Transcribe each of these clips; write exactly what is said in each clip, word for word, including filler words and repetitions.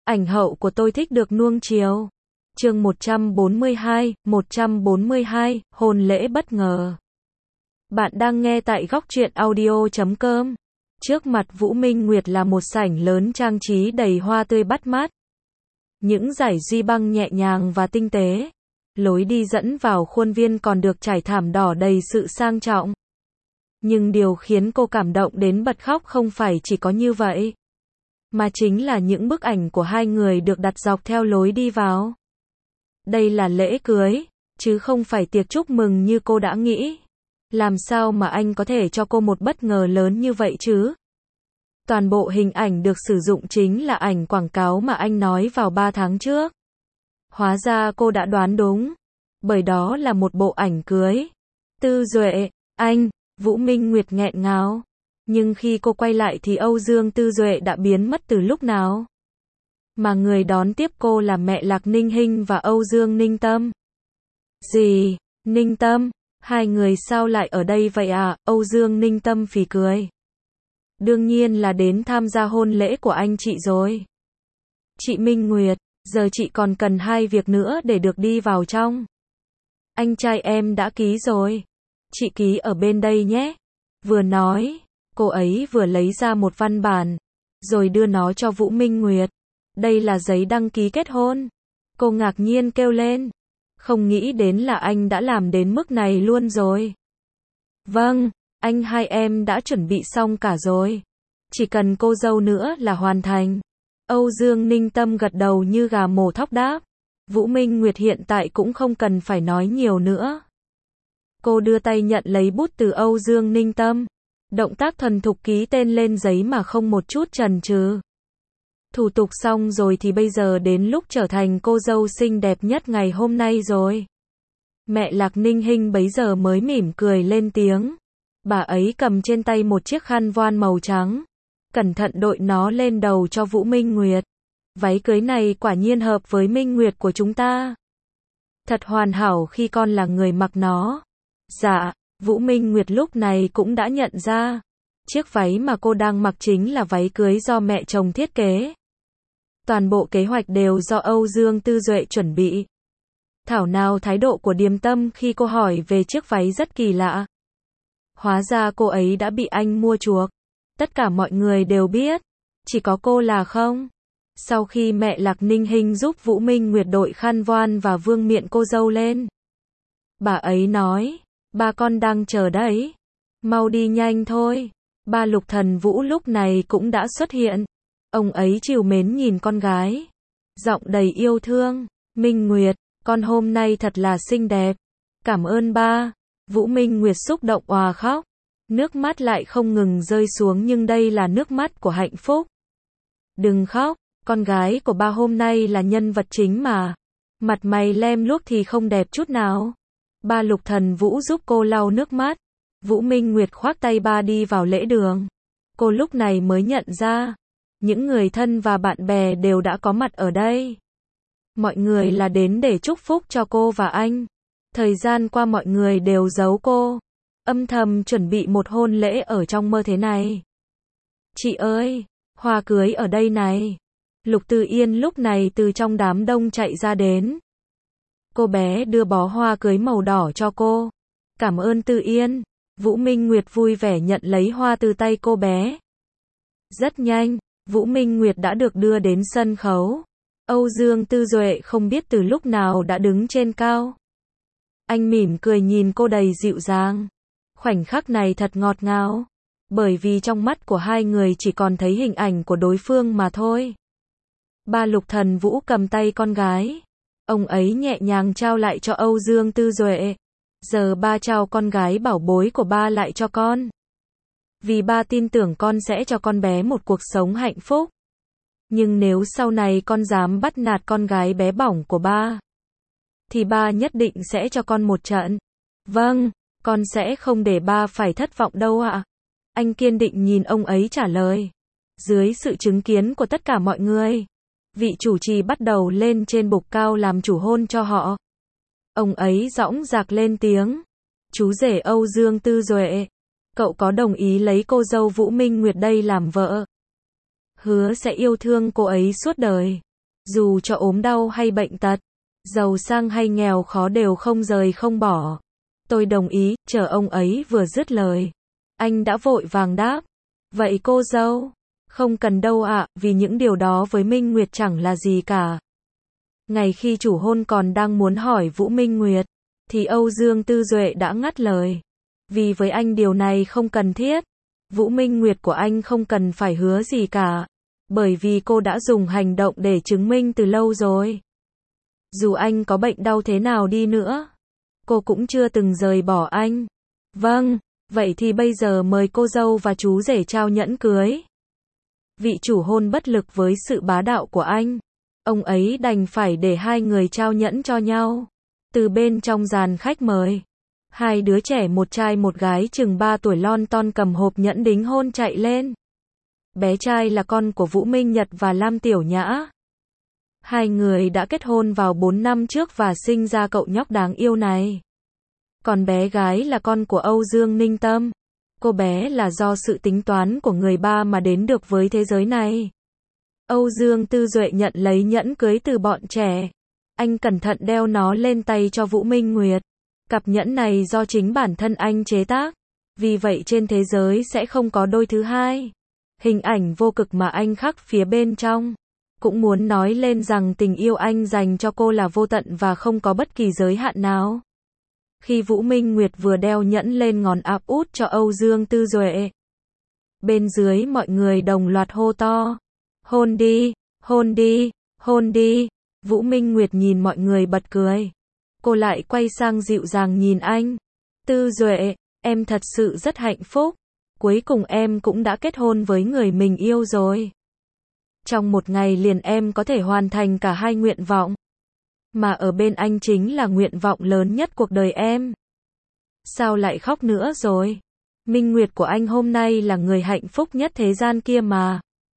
Ảnh hậu của tôi thích được nuông chiều. Chương một trăm bốn mươi hai, một trăm bốn mươi hai, hôn lễ bất ngờ. Bạn đang nghe tại góc truyện audio chấm com. Trước mặt Vũ Minh Nguyệt là một sảnh lớn trang trí đầy hoa tươi bắt mắt. Những dải duy băng nhẹ nhàng và tinh tế. Lối đi dẫn vào khuôn viên còn được trải thảm đỏ đầy sự sang trọng. Nhưng điều khiến cô cảm động đến bật khóc không phải chỉ có như vậy, mà chính là những bức ảnh của hai người được đặt dọc theo lối đi vào. Đây là lễ cưới, chứ không phải tiệc chúc mừng như cô đã nghĩ. Làm sao mà anh có thể cho cô một bất ngờ lớn như vậy chứ? Toàn bộ hình ảnh được sử dụng chính là ảnh quảng cáo mà anh nói vào ba tháng trước. Hóa ra cô đã đoán đúng, bởi đó là một bộ ảnh cưới. Tư Duệ, anh, Vũ Minh Nguyệt nghẹn ngào. Nhưng khi cô quay lại thì Âu Dương Tư Duệ đã biến mất từ lúc nào. Mà người đón tiếp cô là mẹ Lạc Ninh Hinh và Âu Dương Ninh Tâm. Gì? Ninh Tâm? Hai người sao lại ở đây vậy à? Âu Dương Ninh Tâm phì cười. Đương nhiên là đến tham gia hôn lễ của anh chị rồi. Chị Minh Nguyệt, giờ chị còn cần hai việc nữa để được đi vào trong. Anh trai em đã ký rồi. Chị ký ở bên đây nhé. Vừa nói, cô ấy vừa lấy ra một văn bản, rồi đưa nó cho Vũ Minh Nguyệt. Đây là giấy đăng ký kết hôn. Cô ngạc nhiên kêu lên. Không nghĩ đến là anh đã làm đến mức này luôn rồi. Vâng, anh hai em đã chuẩn bị xong cả rồi. Chỉ cần cô dâu nữa là hoàn thành. Âu Dương Ninh Tâm gật đầu như gà mổ thóc đáp. Vũ Minh Nguyệt hiện tại cũng không cần phải nói nhiều nữa. Cô đưa tay nhận lấy bút từ Âu Dương Ninh Tâm. Động tác thuần thục ký tên lên giấy mà không một chút chần chừ. Thủ tục xong rồi thì bây giờ đến lúc trở thành cô dâu xinh đẹp nhất ngày hôm nay rồi. Mẹ Lạc Ninh Hinh bấy giờ mới mỉm cười lên tiếng. Bà ấy cầm trên tay một chiếc khăn voan màu trắng. Cẩn thận đội nó lên đầu cho Vũ Minh Nguyệt. Váy cưới này quả nhiên hợp với Minh Nguyệt của chúng ta. Thật hoàn hảo khi con là người mặc nó. Dạ, Vũ Minh Nguyệt lúc này cũng đã nhận ra. Chiếc váy mà cô đang mặc chính là váy cưới do mẹ chồng thiết kế. Toàn bộ kế hoạch đều do Âu Dương Tư Duệ chuẩn bị. Thảo nào thái độ của Điềm Tâm khi cô hỏi về chiếc váy rất kỳ lạ. Hóa ra cô ấy đã bị anh mua chuộc. Tất cả mọi người đều biết. Chỉ có cô là không. Sau khi mẹ Lạc Ninh Hinh giúp Vũ Minh Nguyệt đội khăn voan và vương miện cô dâu lên, bà ấy nói, ba con đang chờ đấy. Mau đi nhanh thôi. Ba Lục Thần Vũ lúc này cũng đã xuất hiện. Ông ấy trìu mến nhìn con gái. Giọng đầy yêu thương. Minh Nguyệt, con hôm nay thật là xinh đẹp. Cảm ơn ba. Vũ Minh Nguyệt xúc động òa khóc. Nước mắt lại không ngừng rơi xuống nhưng đây là nước mắt của hạnh phúc. Đừng khóc, con gái của ba hôm nay là nhân vật chính mà. Mặt mày lem luốc thì không đẹp chút nào. Ba Lục Thần Vũ giúp cô lau nước mắt. Vũ Minh Nguyệt khoác tay ba đi vào lễ đường. Cô lúc này mới nhận ra, những người thân và bạn bè đều đã có mặt ở đây. Mọi người là đến để chúc phúc cho cô và anh. Thời gian qua mọi người đều giấu cô, âm thầm chuẩn bị một hôn lễ ở trong mơ thế này. Chị ơi, hoa cưới ở đây này. Lục Tư Yên lúc này từ trong đám đông chạy ra đến. Cô bé đưa bó hoa cưới màu đỏ cho cô. Cảm ơn Tư Yên. Vũ Minh Nguyệt vui vẻ nhận lấy hoa từ tay cô bé. Rất nhanh, Vũ Minh Nguyệt đã được đưa đến sân khấu. Âu Dương Tư Duệ không biết từ lúc nào đã đứng trên cao. Anh mỉm cười nhìn cô đầy dịu dàng. Khoảnh khắc này thật ngọt ngào. Bởi vì trong mắt của hai người chỉ còn thấy hình ảnh của đối phương mà thôi. Ba Lục Thần Vũ cầm tay con gái. Ông ấy nhẹ nhàng trao lại cho Âu Dương Tư Duệ. Giờ ba trao con gái bảo bối của ba lại cho con. Vì ba tin tưởng con sẽ cho con bé một cuộc sống hạnh phúc. Nhưng nếu sau này con dám bắt nạt con gái bé bỏng của ba, thì ba nhất định sẽ cho con một trận. Vâng, con sẽ không để ba phải thất vọng đâu ạ. Anh kiên định nhìn ông ấy trả lời. Dưới sự chứng kiến của tất cả mọi người, vị chủ trì bắt đầu lên trên bục cao làm chủ hôn cho họ. Ông ấy dõng dạc lên tiếng. Chú rể Âu Dương Tư Duệ, cậu có đồng ý lấy cô dâu Vũ Minh Nguyệt đây làm vợ? Hứa sẽ yêu thương cô ấy suốt đời. Dù cho ốm đau hay bệnh tật, giàu sang hay nghèo khó đều không rời không bỏ. Tôi đồng ý, chờ ông ấy vừa dứt lời. Anh đã vội vàng đáp. Vậy cô dâu? Không cần đâu ạ, vì những điều đó với Minh Nguyệt chẳng là gì cả. Ngày khi chủ hôn còn đang muốn hỏi Vũ Minh Nguyệt, thì Âu Dương Tư Duệ đã ngắt lời. Vì với anh điều này không cần thiết. Vũ Minh Nguyệt của anh không cần phải hứa gì cả. Bởi vì cô đã dùng hành động để chứng minh từ lâu rồi. Dù anh có bệnh đau thế nào đi nữa, cô cũng chưa từng rời bỏ anh. Vâng, vậy thì bây giờ mời cô dâu và chú rể trao nhẫn cưới. Vị chủ hôn bất lực với sự bá đạo của anh. Ông ấy đành phải để hai người trao nhẫn cho nhau. Từ bên trong dàn khách mời, hai đứa trẻ một trai một gái chừng ba tuổi lon ton cầm hộp nhẫn đính hôn chạy lên. Bé trai là con của Vũ Minh Nhật và Lam Tiểu Nhã. Hai người đã kết hôn vào bốn năm trước và sinh ra cậu nhóc đáng yêu này. Còn bé gái là con của Âu Dương Ninh Tâm. Cô bé là do sự tính toán của người ba mà đến được với thế giới này. Âu Dương Tư Duệ nhận lấy nhẫn cưới từ bọn trẻ. Anh cẩn thận đeo nó lên tay cho Vũ Minh Nguyệt. Cặp nhẫn này do chính bản thân anh chế tác. Vì vậy trên thế giới sẽ không có đôi thứ hai. Hình ảnh vô cực mà anh khắc phía bên trong cũng muốn nói lên rằng tình yêu anh dành cho cô là vô tận và không có bất kỳ giới hạn nào. Khi Vũ Minh Nguyệt vừa đeo nhẫn lên ngón áp út cho Âu Dương Tư Duệ, bên dưới mọi người đồng loạt hô to. Hôn đi, hôn đi, hôn đi. Vũ Minh Nguyệt nhìn mọi người bật cười. Cô lại quay sang dịu dàng nhìn anh. Tư Duệ, em thật sự rất hạnh phúc. Cuối cùng em cũng đã kết hôn với người mình yêu rồi. Trong một ngày liền em có thể hoàn thành cả hai nguyện vọng. Mà ở bên anh chính là nguyện vọng lớn nhất cuộc đời em. Sao lại khóc nữa rồi? Minh Nguyệt của anh hôm nay là người hạnh phúc nhất thế gian kia mà.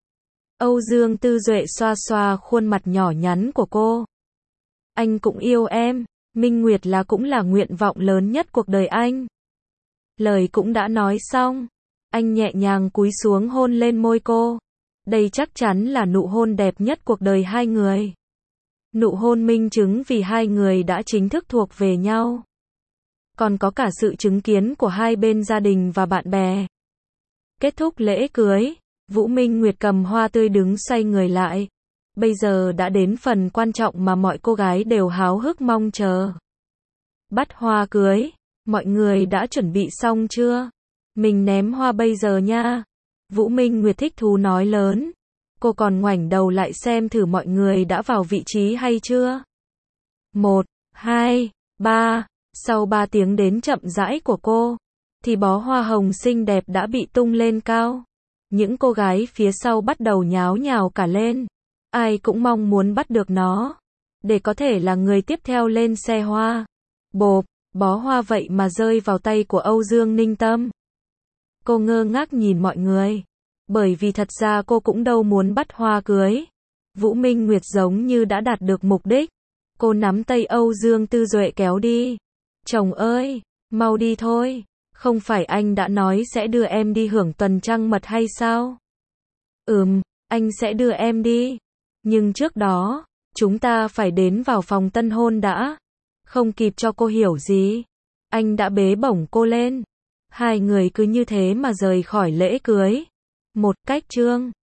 Âu Dương Tư Duệ xoa xoa khuôn mặt nhỏ nhắn của cô. Anh cũng yêu em. Minh Nguyệt là cũng là nguyện vọng lớn nhất cuộc đời anh. Lời cũng đã nói xong. Anh nhẹ nhàng cúi xuống hôn lên môi cô. Đây chắc chắn là nụ hôn đẹp nhất cuộc đời hai người. Nụ hôn minh chứng vì hai người đã chính thức thuộc về nhau. Còn có cả sự chứng kiến của hai bên gia đình và bạn bè. Kết thúc lễ cưới, Vũ Minh Nguyệt cầm hoa tươi đứng xoay người lại. Bây giờ đã đến phần quan trọng mà mọi cô gái đều háo hức mong chờ. Bắt hoa cưới, mọi người đã chuẩn bị xong chưa? Mình ném hoa bây giờ nha. Vũ Minh Nguyệt thích thú nói lớn. Cô còn ngoảnh đầu lại xem thử mọi người đã vào vị trí hay chưa. Một, hai, ba. Sau ba tiếng đến chậm rãi của cô, thì bó hoa hồng xinh đẹp đã bị tung lên cao. Những cô gái phía sau bắt đầu nháo nhào cả lên. Ai cũng mong muốn bắt được nó, để có thể là người tiếp theo lên xe hoa. Bộp, bó hoa vậy mà rơi vào tay của Âu Dương Ninh Tâm. Cô ngơ ngác nhìn mọi người. Bởi vì thật ra cô cũng đâu muốn bắt hoa cưới. Vũ Minh Nguyệt giống như đã đạt được mục đích. Cô nắm tay Âu Dương Tư Duệ kéo đi. Chồng ơi, mau đi thôi. Không phải anh đã nói sẽ đưa em đi hưởng tuần trăng mật hay sao? Ừm, anh sẽ đưa em đi. Nhưng trước đó, chúng ta phải đến vào phòng tân hôn đã. Không kịp cho cô hiểu gì. Anh đã bế bổng cô lên. Hai người cứ như thế mà rời khỏi lễ cưới. Một cách trương.